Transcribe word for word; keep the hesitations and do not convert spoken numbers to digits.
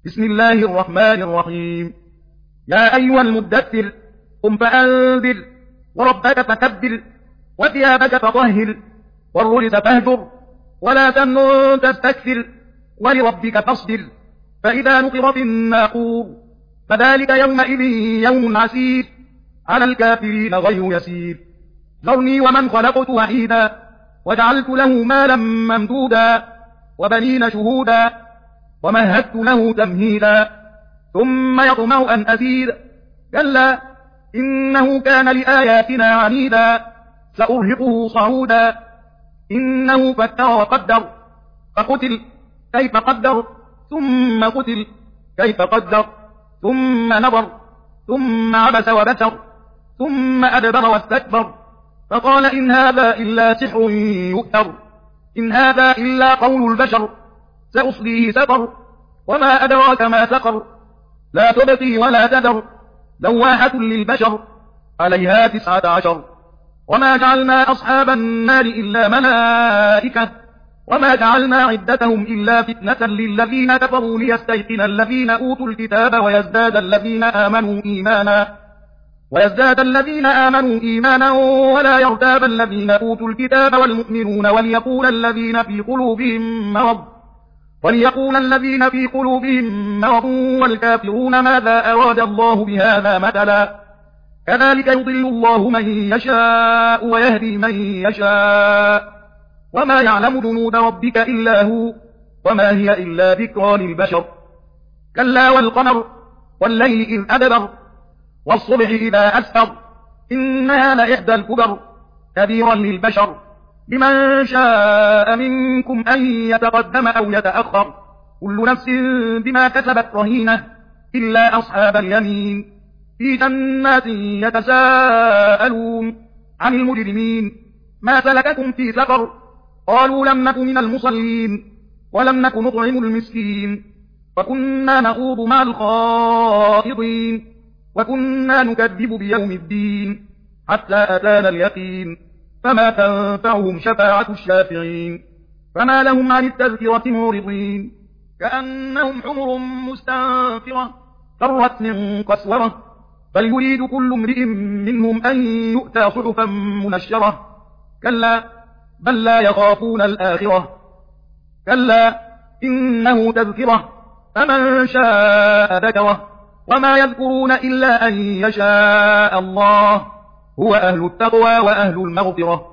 بسم الله الرحمن الرحيم. يا أيها المدثر قم فأنذر وربك فكبر وثيابك فطهر والرجز فاهجر ولا تمنن تستكثر ولربك فاصبر فإذا نقر في الناقور فذلك يومئذ يوم عسير على الكافرين غير يسير. ذرني ومن خلقت وحيدا وجعلت له مالا ممدودا وبنين شهودا ومهدت له تمهيدا ثم يطمع أن أزيد كلا إنه كان لآياتنا عنيدا سأرهقه صعودا إنه فكر وقدر فقتل كيف قدر ثم قتل كيف قدر ثم نظر ثم عبس وبسر ثم أدبر واستكبر فقال إن هذا إلا سحر يؤثر إن هذا إلا قول البشر سأصليه سقر وما أدراك ما سقر لا تبقي ولا تذر لواحة للبشر عليها تسعة عشر. وما جعلنا أصحاب النار إلا ملائكة وما جعلنا عدتهم إلا فتنة للذين كفروا ليستيقن الذين أوتوا الكتاب ويزداد الذين آمنوا إيمانا ويزداد الذين آمنوا إيمانا ولا يرتاب الذين أوتوا الكتاب والمؤمنون وليقول الذين في قلوبهم مرض وليقول الذين في قلوبهم مرض والكافرون ماذا أراد الله بهذا مثلا كذلك يضل الله من يشاء ويهدي من يشاء وما يعلم جنود ربك إلا هو وما هي إلا ذكرى للبشر. كلا والقمر والليل إذ أدبر والصبح إذا أسفر إنها لإحدى الكبر كبيرا للبشر لمن شاء منكم أن يتقدم أو يتأخر كل نفس بما كسبت رهينة إلا أصحاب اليمين في جنات يتساءلون عن المجرمين ما سلككم في سقر قالوا لم نك من المصلين ولم نك نطعم المسكين وكنا نخوض مع الخائضين وكنا نكذب بيوم الدين حتى أتانا اليقين فما تنفعهم شفاعة الشافعين فما لهم عن التذكرة معرضين كأنهم حمر مستنفرة فرت من قسورة بل يريد كل امرئ منهم أن يؤتى صحفا منشرة كلا بل لا يخافون الآخرة كلا إنه تذكرة فمن شاء ذكره وما يذكرون إلا أن يشاء الله هو أهل التقوى وأهل المغفرة.